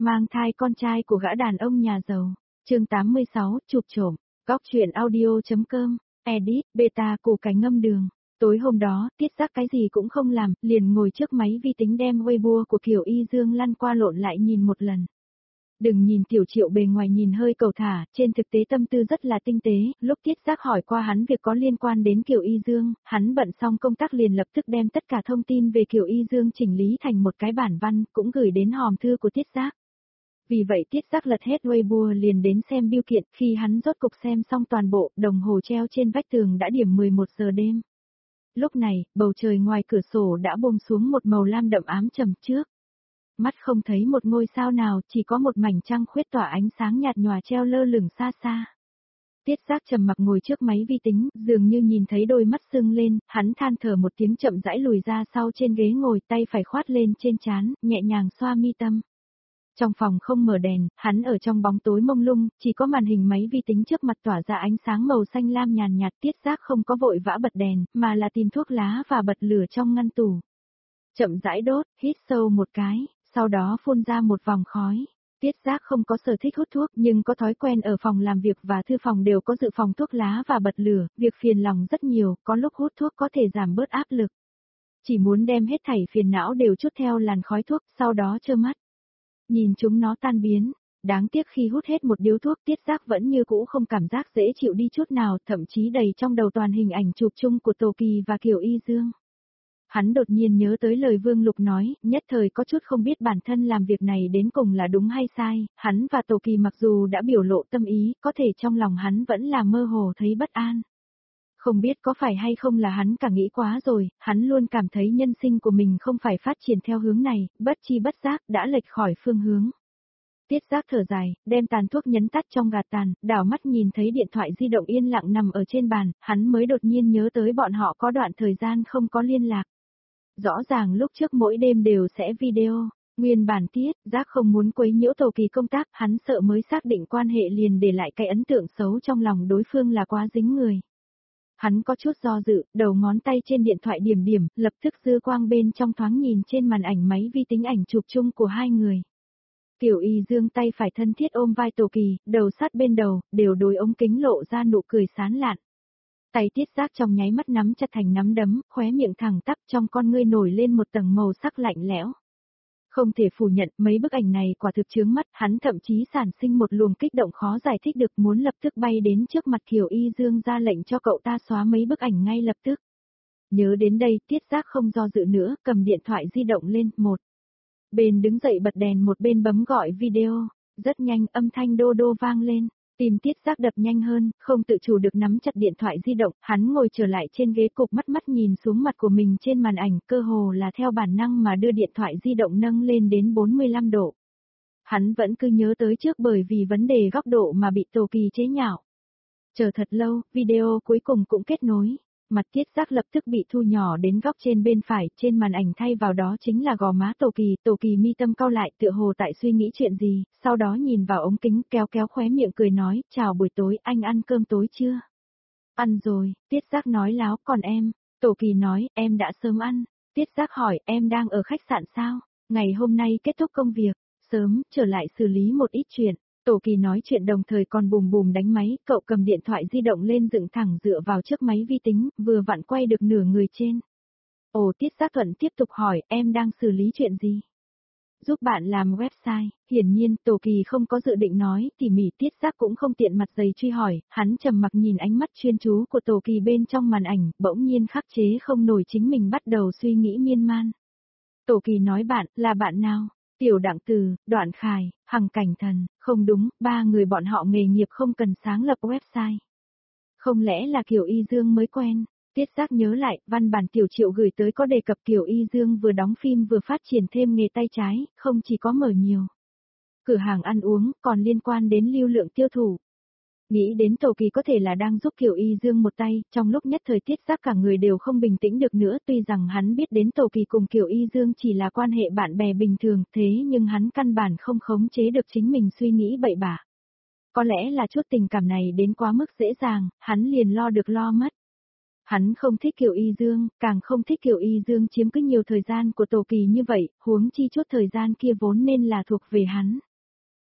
mang thai con trai của gã đàn ông nhà giàu. Chương 86, chụp trộm. Góc truyện audio.com. Edit, beta củ cải ngâm đường. Tối hôm đó, Tiết Giác cái gì cũng không làm, liền ngồi trước máy vi tính đem Weibo của Kiều Y Dương lăn qua lộn lại nhìn một lần. Đừng nhìn Tiểu Triệu bề ngoài nhìn hơi cầu thả, trên thực tế tâm tư rất là tinh tế, lúc Tiết Giác hỏi qua hắn việc có liên quan đến Kiều Y Dương, hắn bận xong công tác liền lập tức đem tất cả thông tin về Kiều Y Dương chỉnh lý thành một cái bản văn, cũng gửi đến hòm thư của Tiết Giác. Vì vậy Tiết Giác lật hết Weibo liền đến xem bưu kiện, khi hắn rốt cục xem xong toàn bộ, đồng hồ treo trên vách tường đã điểm 11 giờ đêm. Lúc này, bầu trời ngoài cửa sổ đã buông xuống một màu lam đậm ám trầm trước. Mắt không thấy một ngôi sao nào, chỉ có một mảnh trăng khuyết tỏa ánh sáng nhạt nhòa treo lơ lửng xa xa. Tiết Giác trầm mặc ngồi trước máy vi tính, dường như nhìn thấy đôi mắt sưng lên, hắn than thở một tiếng chậm rãi lùi ra sau trên ghế ngồi, tay phải khoát lên trên trán, nhẹ nhàng xoa mi tâm. Trong phòng không mở đèn, hắn ở trong bóng tối mông lung, chỉ có màn hình máy vi tính trước mặt tỏa ra ánh sáng màu xanh lam nhàn nhạt. Tiết Giác không có vội vã bật đèn, mà là tìm thuốc lá và bật lửa trong ngăn tủ. Chậm rãi đốt, hít sâu một cái, sau đó phun ra một vòng khói. Tiết Giác không có sở thích hút thuốc nhưng có thói quen ở phòng làm việc và thư phòng đều có dự phòng thuốc lá và bật lửa, việc phiền lòng rất nhiều, có lúc hút thuốc có thể giảm bớt áp lực. Chỉ muốn đem hết thảy phiền não đều trút theo làn khói thuốc, sau đó trơ mắt. Nhìn chúng nó tan biến, đáng tiếc khi hút hết một điếu thuốc Tiết Giác vẫn như cũ không cảm giác dễ chịu đi chút nào, thậm chí đầy trong đầu toàn hình ảnh chụp chung của Tô Kỳ và Kiều Y Dương. Hắn đột nhiên nhớ tới lời Vương Lục nói, nhất thời có chút không biết bản thân làm việc này đến cùng là đúng hay sai, hắn và Tô Kỳ mặc dù đã biểu lộ tâm ý, có thể trong lòng hắn vẫn là mơ hồ thấy bất an. Không biết có phải hay không là hắn cả nghĩ quá rồi, hắn luôn cảm thấy nhân sinh của mình không phải phát triển theo hướng này, bất chi bất giác đã lệch khỏi phương hướng. Tiết Giác thở dài, đem tàn thuốc nhấn tắt trong gạt tàn, đảo mắt nhìn thấy điện thoại di động yên lặng nằm ở trên bàn, hắn mới đột nhiên nhớ tới bọn họ có đoạn thời gian không có liên lạc. Rõ ràng lúc trước mỗi đêm đều sẽ video, nguyên bản Tiết Giác không muốn quấy nhiễu Tô Kỳ công tác, hắn sợ mới xác định quan hệ liền để lại cái ấn tượng xấu trong lòng đối phương là quá dính người. Hắn có chút do dự, đầu ngón tay trên điện thoại điểm điểm, lập tức dư quang bên trong thoáng nhìn trên màn ảnh máy vi tính ảnh chụp chung của hai người. Kiều Y Dương tay phải thân thiết ôm vai Tô Kỳ, đầu sát bên đầu, đều đối ống kính lộ ra nụ cười sán lạn. Tay Tiết Giác trong nháy mắt nắm chặt thành nắm đấm, khóe miệng thẳng tắp trong con ngươi nổi lên một tầng màu sắc lạnh lẽo. Không thể phủ nhận, mấy bức ảnh này quả thực chướng mắt, hắn thậm chí sản sinh một luồng kích động khó giải thích được muốn lập tức bay đến trước mặt Kiều Y Dương ra lệnh cho cậu ta xóa mấy bức ảnh ngay lập tức. Nhớ đến đây, Tiết Giác không do dự nữa, cầm điện thoại di động lên, một bên đứng dậy bật đèn một bên bấm gọi video, rất nhanh âm thanh đô đô vang lên. Tim Tiết Giác đập nhanh hơn, không tự chủ được nắm chặt điện thoại di động, hắn ngồi trở lại trên ghế cục mắt nhìn xuống mặt của mình trên màn ảnh, cơ hồ là theo bản năng mà đưa điện thoại di động nâng lên đến 45 độ. Hắn vẫn cứ nhớ tới trước bởi vì vấn đề góc độ mà bị Tô Kỳ chế nhạo. Chờ thật lâu, video cuối cùng cũng kết nối. Mặt Tiết Giác lập tức bị thu nhỏ đến góc trên bên phải, trên màn ảnh thay vào đó chính là gò má Tô Kỳ mi tâm cau lại tựa hồ tại suy nghĩ chuyện gì, sau đó nhìn vào ống kính kéo kéo khóe miệng cười nói, chào buổi tối, anh ăn cơm tối chưa? Ăn rồi, Tiết Giác nói láo, còn em? Tô Kỳ nói, em đã sớm ăn. Tiết Giác hỏi, em đang ở khách sạn sao? Ngày hôm nay kết thúc công việc, sớm, trở lại xử lý một ít chuyện. Tô Kỳ nói chuyện đồng thời còn bùm bùm đánh máy, cậu cầm điện thoại di động lên dựng thẳng dựa vào trước máy vi tính, vừa vặn quay được nửa người trên. Ồ, Tiết Giác thuận tiếp tục hỏi, em đang xử lý chuyện gì? Giúp bạn làm website, hiển nhiên Tô Kỳ không có dự định nói, tỉ mỉ. Tiết Giác cũng không tiện mặt dày truy hỏi, hắn trầm mặc nhìn ánh mắt chuyên chú của Tô Kỳ bên trong màn ảnh, bỗng nhiên khắc chế không nổi chính mình bắt đầu suy nghĩ miên man. Tô Kỳ nói bạn, là bạn nào? Tiểu Đặng Từ, Đoạn Khải, Hằng Cảnh Thần, không đúng, ba người bọn họ nghề nghiệp không cần sáng lập website. Không lẽ là Kiều Y Dương mới quen? Tiết Giác nhớ lại, văn bản Tiểu Triệu gửi tới có đề cập Kiều Y Dương vừa đóng phim vừa phát triển thêm nghề tay trái, không chỉ có mở nhiều cửa hàng ăn uống, còn liên quan đến lưu lượng tiêu thụ. Nghĩ đến Tô Kỳ có thể là đang giúp Kiều Y Dương một tay, trong lúc nhất thời Tiết Giác cả người đều không bình tĩnh được nữa, tuy rằng hắn biết đến Tô Kỳ cùng Kiều Y Dương chỉ là quan hệ bạn bè bình thường, thế nhưng hắn căn bản không khống chế được chính mình suy nghĩ bậy bạ. Có lẽ là chút tình cảm này đến quá mức dễ dàng, hắn liền lo được lo mất. Hắn không thích Kiều Y Dương, càng không thích Kiều Y Dương chiếm cứ nhiều thời gian của Tô Kỳ như vậy, huống chi chút thời gian kia vốn nên là thuộc về hắn.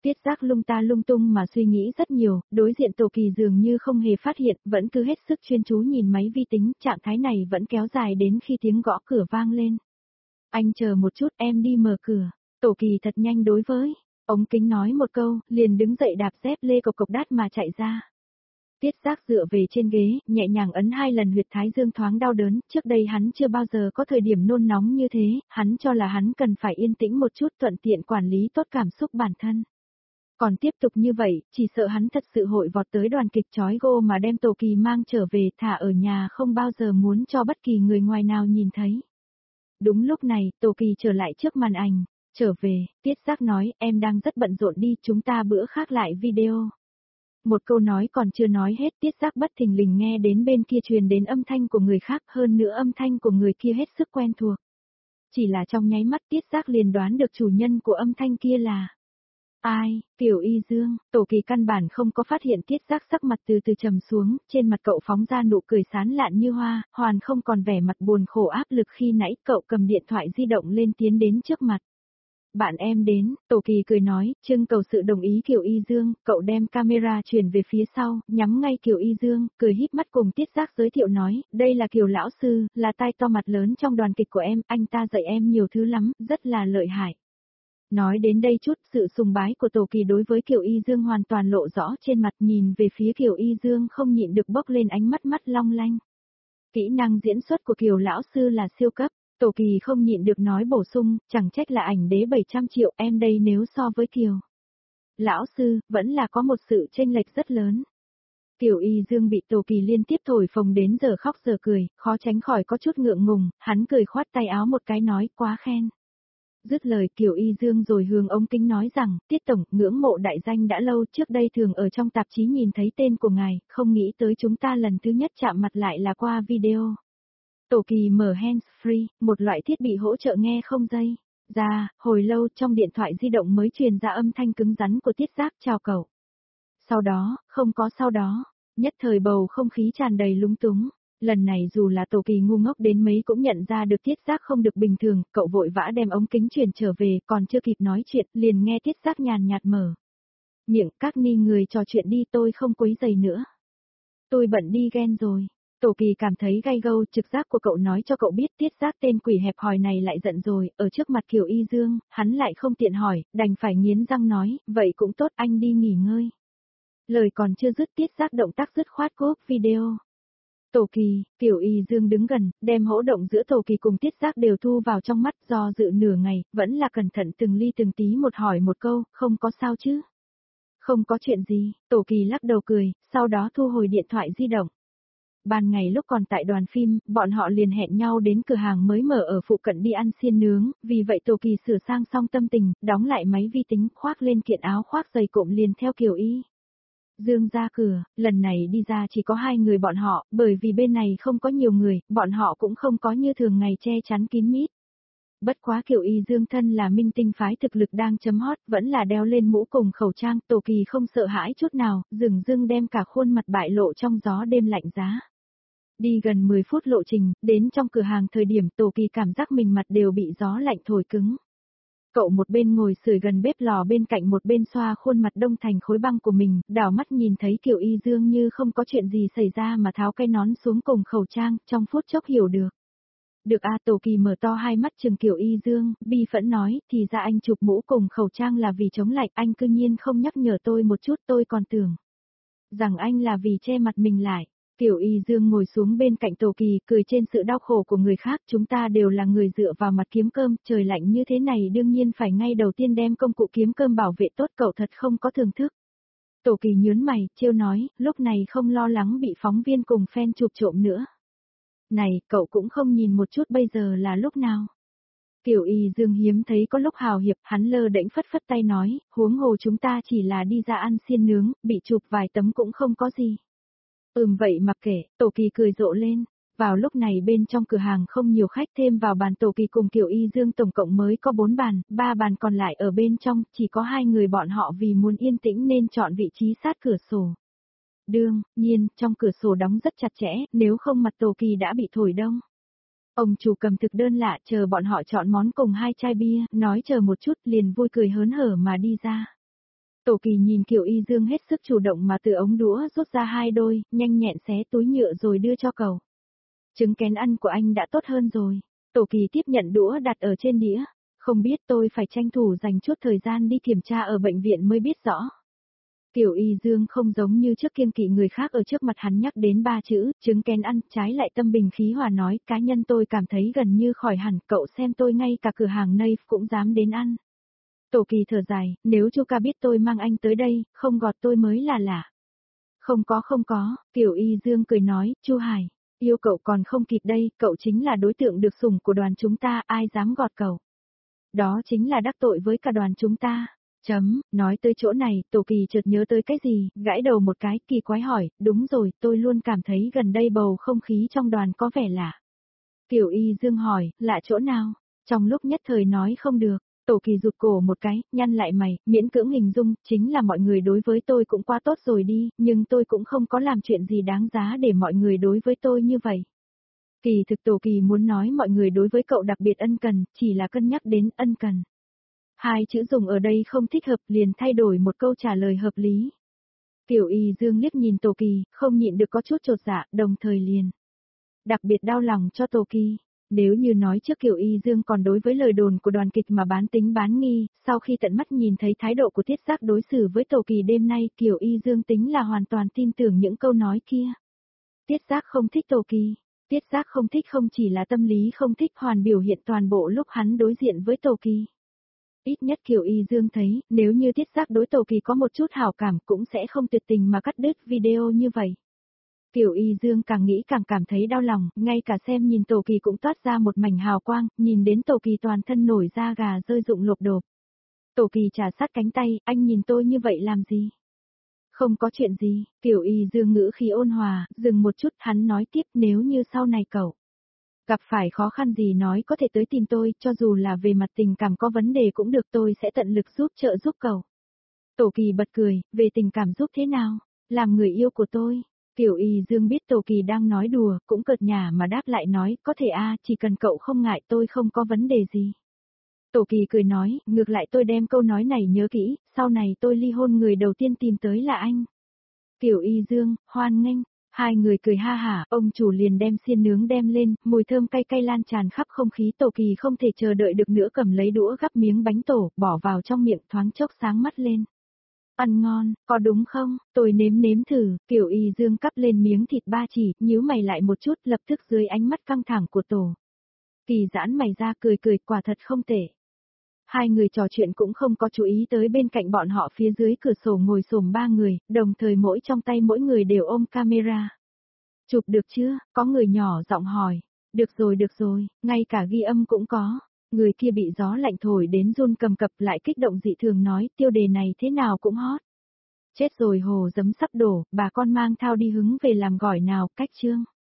Tiết Giác lung ta lung tung mà suy nghĩ rất nhiều, đối diện Tổ Kỳ dường như không hề phát hiện, vẫn cứ hết sức chuyên chú nhìn máy vi tính, trạng thái này vẫn kéo dài đến khi tiếng gõ cửa vang lên. Anh chờ một chút, em đi mở cửa. Tổ Kỳ thật nhanh đối với. Ống kính nói một câu, liền đứng dậy đạp dép lê cộc cộc đát mà chạy ra. Tiết Giác dựa về trên ghế, nhẹ nhàng ấn 2 lần huyệt thái dương thoáng đau đớn, trước đây hắn chưa bao giờ có thời điểm nôn nóng như thế, hắn cho là hắn cần phải yên tĩnh một chút thuận tiện quản lý tốt cảm xúc bản thân. Còn tiếp tục như vậy, chỉ sợ hắn thật sự hội vọt tới đoàn kịch chói gô mà đem Tổ Kỳ mang trở về thả ở nhà không bao giờ muốn cho bất kỳ người ngoài nào nhìn thấy. Đúng lúc này, Tổ Kỳ trở lại trước màn ảnh, trở về, Tiết Giác nói, em đang rất bận rộn đi, chúng ta bữa khác lại video. Một câu nói còn chưa nói hết, Tiết Giác bất thình lình nghe đến bên kia truyền đến âm thanh của người khác, hơn nữa âm thanh của người kia hết sức quen thuộc. Chỉ là trong nháy mắt Tiết Giác liền đoán được chủ nhân của âm thanh kia là ai, Tiểu Y Dương. Tổ Kỳ căn bản không có phát hiện Tiết Giác sắc mặt từ từ trầm xuống, trên mặt cậu phóng ra nụ cười sán lạn như hoa, hoàn không còn vẻ mặt buồn khổ áp lực khi nãy. Cậu cầm điện thoại di động lên tiến đến trước mặt. Bạn em đến, Tổ Kỳ cười nói, trưng cầu sự đồng ý Kiều Y Dương, cậu đem camera chuyển về phía sau, nhắm ngay Kiều Y Dương, cười híp mắt cùng Tiết Giác giới thiệu nói, đây là Kiều lão sư, là tai to mặt lớn trong đoàn kịch của em, anh ta dạy em nhiều thứ lắm, rất là lợi hại. Nói đến đây chút, sự sùng bái của Tổ Kỳ đối với Kiều Y Dương hoàn toàn lộ rõ trên mặt, nhìn về phía Kiều Y Dương không nhịn được bốc lên ánh mắt mắt long lanh. Kỹ năng diễn xuất của Kiều lão sư là siêu cấp. Tổ Kỳ không nhịn được nói bổ sung, chẳng trách là ảnh đế 700 triệu em đây nếu so với Kiều lão sư, vẫn là có một sự chênh lệch rất lớn. Kiều Y Dương bị Tổ Kỳ liên tiếp thổi phồng đến giờ khóc giờ cười, khó tránh khỏi có chút ngượng ngùng, hắn cười khoát tay áo một cái nói quá khen. Dứt lời Kiều Y Dương rồi hướng ống kính nói rằng, Tiết Tổng, ngưỡng mộ đại danh đã lâu, trước đây thường ở trong tạp chí nhìn thấy tên của ngài, không nghĩ tới chúng ta lần thứ nhất chạm mặt lại là qua video. Tổ Kỳ mở hands-free, một loại thiết bị hỗ trợ nghe không dây. Ra, hồi lâu trong điện thoại di động mới truyền ra âm thanh cứng rắn của Tiết Giác chào cậu. Sau đó, không có sau đó, nhất thời bầu không khí tràn đầy lúng túng. Lần này dù là Tổ Kỳ ngu ngốc đến mấy cũng nhận ra được Tiết Giác không được bình thường, cậu vội vã đem ống kính truyền trở về, còn chưa kịp nói chuyện, liền nghe Tiết Giác nhàn nhạt mở miệng, các ni người trò chuyện đi, tôi không quấy rầy nữa. Tôi bận đi ghen rồi. Tổ Kỳ cảm thấy gay gâu, trực giác của cậu nói cho cậu biết Tiết Giác tên quỷ hẹp hòi này lại giận rồi, ở trước mặt Kiều Y Dương, hắn lại không tiện hỏi, đành phải nghiến răng nói, vậy cũng tốt anh đi nghỉ ngơi. Lời còn chưa dứt Tiết Giác động tác dứt khoát cúp video. Tổ Kỳ, Kiều Y Dương đứng gần, đem hỗ động giữa Tổ Kỳ cùng Tiết Giác đều thu vào trong mắt, do dự nửa ngày, vẫn là cẩn thận từng ly từng tí một hỏi một câu, không có sao chứ? Không có chuyện gì, Tổ Kỳ lắc đầu cười, sau đó thu hồi điện thoại di động. Ban ngày lúc còn tại đoàn phim, bọn họ liền hẹn nhau đến cửa hàng mới mở ở phụ cận đi ăn xiên nướng, vì vậy Tổ Kỳ sửa sang xong tâm tình, đóng lại máy vi tính, khoác lên kiện áo khoác dày cộm liền theo Kiều Y Dương ra cửa, lần này đi ra chỉ có 2 người bọn họ, bởi vì bên này không có nhiều người, bọn họ cũng không có như thường ngày che chắn kín mít. Bất quá Kiều Y Dương thân là minh tinh phái thực lực đang chấm hot, vẫn là đeo lên mũ cùng khẩu trang, Tổ Kỳ không sợ hãi chút nào, dửng dưng đem cả khuôn mặt bại lộ trong gió đêm lạnh giá. Đi gần 10 phút lộ trình, đến trong cửa hàng thời điểm Tổ Kỳ cảm giác mình mặt đều bị gió lạnh thổi cứng. Cậu một bên ngồi sưởi gần bếp lò bên cạnh một bên xoa khuôn mặt đông thành khối băng của mình, đảo mắt nhìn thấy Kiều Y Dương như không có chuyện gì xảy ra mà tháo cái nón xuống cùng khẩu trang, trong phút chốc hiểu được. Được a, Tổ Kỳ mở to hai mắt trừng Kiều Y Dương, bi phẫn nói, thì ra anh chụp mũ cùng khẩu trang là vì chống lạnh, anh cư nhiên không nhắc nhở tôi một chút, tôi còn tưởng rằng anh là vì che mặt mình lại. Kiều Y Dương ngồi xuống bên cạnh Tổ Kỳ, cười trên sự đau khổ của người khác, chúng ta đều là người dựa vào mặt kiếm cơm, trời lạnh như thế này đương nhiên phải ngay đầu tiên đem công cụ kiếm cơm bảo vệ tốt, cậu thật không có thưởng thức. Tổ Kỳ nhớn mày, trêu nói, lúc này không lo lắng bị phóng viên cùng fan chụp trộm nữa. Này, cậu cũng không nhìn một chút bây giờ là lúc nào. Kiều Y Dương hiếm thấy có lúc hào hiệp, hắn lơ đễnh phất phất tay nói, huống hồ chúng ta chỉ là đi ra ăn xiên nướng, bị chụp vài tấm cũng không có gì. Vậy mặc kệ, Tổ Kỳ cười rộ lên. Vào lúc này bên trong cửa hàng không nhiều khách, thêm vào bàn Tổ Kỳ cùng Kiều Y Dương tổng cộng mới có 4 bàn, 3 bàn còn lại ở bên trong, chỉ có 2 người bọn họ vì muốn yên tĩnh nên chọn vị trí sát cửa sổ. Đương nhiên, trong cửa sổ đóng rất chặt chẽ, nếu không mặt Tổ Kỳ đã bị thổi đông. Ông chủ cầm thực đơn lạ chờ bọn họ chọn món cùng 2 chai bia, nói chờ một chút liền vui cười hớn hở mà đi ra. Tổ Kỳ nhìn Kiều Y Dương hết sức chủ động mà từ ống đũa rút ra 2 đôi, nhanh nhẹn xé túi nhựa rồi đưa cho cậu. Trứng kén ăn của anh đã tốt hơn rồi. Tổ Kỳ tiếp nhận đũa đặt ở trên đĩa. Không biết tôi phải tranh thủ dành chút thời gian đi kiểm tra ở bệnh viện mới biết rõ. Kiều Y Dương không giống như trước kiêng kỵ người khác ở trước mặt hắn nhắc đến 3 chữ, trứng kén ăn, trái lại tâm bình khí hòa nói, cá nhân tôi cảm thấy gần như khỏi hẳn, cậu xem tôi ngay cả cửa hàng Nây cũng dám đến ăn. Tổ Kỳ thở dài, nếu Chu ca biết tôi mang anh tới đây, không gọt tôi mới là lạ. Không có, Kiều Y Dương cười nói, Chu Hải, yêu cậu còn không kịp đây, cậu chính là đối tượng được sủng của đoàn chúng ta, ai dám gọt cậu. Đó chính là đắc tội với cả đoàn chúng ta. Nói tới chỗ này, Tổ Kỳ chợt nhớ tới cái gì, gãi đầu một cái, kỳ quái hỏi, đúng rồi, tôi luôn cảm thấy gần đây bầu không khí trong đoàn có vẻ lạ. Kiều Y Dương hỏi, lạ chỗ nào? Trong lúc nhất thời nói không được, Tổ Kỳ rụt cổ một cái, nhăn lại mày, miễn cưỡng hình dung, chính là mọi người đối với tôi cũng quá tốt rồi đi, nhưng tôi cũng không có làm chuyện gì đáng giá để mọi người đối với tôi như vậy. Kỳ thực Tổ Kỳ muốn nói mọi người đối với cậu đặc biệt ân cần, chỉ là cân nhắc đến ân cần. 2 chữ dùng ở đây không thích hợp liền thay đổi một câu trả lời hợp lý. Kiều Y Dương liếc nhìn Tổ Kỳ, không nhịn được có chút chột dạ, đồng thời liền. Đặc biệt đau lòng cho Tổ Kỳ. Nếu như nói trước Kiều Y Dương còn đối với lời đồn của đoàn kịch mà bán tính bán nghi, sau khi tận mắt nhìn thấy thái độ của Tiết Giác đối xử với Tổ Kỳ đêm nay, Kiều Y Dương tính là hoàn toàn tin tưởng những câu nói kia. Tiết Giác không thích Tổ Kỳ. Tiết Giác không thích không chỉ là tâm lý không thích, hoàn biểu hiện toàn bộ lúc hắn đối diện với Tổ Kỳ. Ít nhất Kiều Y Dương thấy, nếu như Tiết Giác đối Tổ Kỳ có một chút hảo cảm cũng sẽ không tuyệt tình mà cắt đứt video như vậy. Kiều Y Dương càng nghĩ càng cảm thấy đau lòng, ngay cả xem nhìn Tổ Kỳ cũng toát ra một mảnh hào quang, nhìn đến Tổ Kỳ toàn thân nổi da gà rơi rụng lộp đột. Tổ Kỳ trà sát cánh tay, anh nhìn tôi như vậy làm gì? Không có chuyện gì, Kiều Y Dương ngữ khí ôn hòa, dừng một chút hắn nói tiếp, nếu như sau này cậu gặp phải khó khăn gì nói có thể tới tìm tôi, cho dù là về mặt tình cảm có vấn đề cũng được, tôi sẽ tận lực trợ giúp cậu. Tổ Kỳ bật cười, về tình cảm giúp thế nào? Làm người yêu của tôi. Kiều Y Dương biết Tổ Kỳ đang nói đùa, cũng cợt nhả mà đáp lại nói, có thể chỉ cần cậu không ngại tôi không có vấn đề gì. Tổ Kỳ cười nói, ngược lại tôi đem câu nói này nhớ kỹ, sau này tôi ly hôn người đầu tiên tìm tới là anh. Kiều Y Dương, hoan nghênh. Hai người cười ha hả, ông chủ liền đem xiên nướng đem lên, mùi thơm cay cay lan tràn khắp không khí. Tổ Kỳ không thể chờ đợi được nữa, cầm lấy đũa gắp miếng bánh tổ, bỏ vào trong miệng, thoáng chốc sáng mắt lên. Ăn ngon, có đúng không? Tôi nếm thử. Kiều Y Dương cắp lên miếng thịt ba chỉ, nhíu mày lại một chút, lập tức dưới ánh mắt căng thẳng của Tổ Kỳ giãn mày ra cười, quả thật không tệ. Hai người trò chuyện cũng không có chú ý tới bên cạnh bọn họ phía dưới cửa sổ ngồi xổm 3 người, đồng thời trong tay mỗi người đều ôm camera. Chụp được chưa? Có người nhỏ giọng hỏi. Được rồi, ngay cả ghi âm cũng có. Người kia bị gió lạnh thổi đến run cầm cập, lại kích động dị thường nói, tiêu đề này thế nào cũng hot. Chết rồi, hồ giấm sắp đổ, bà con mang thao đi hứng về làm gỏi nào, cách chương.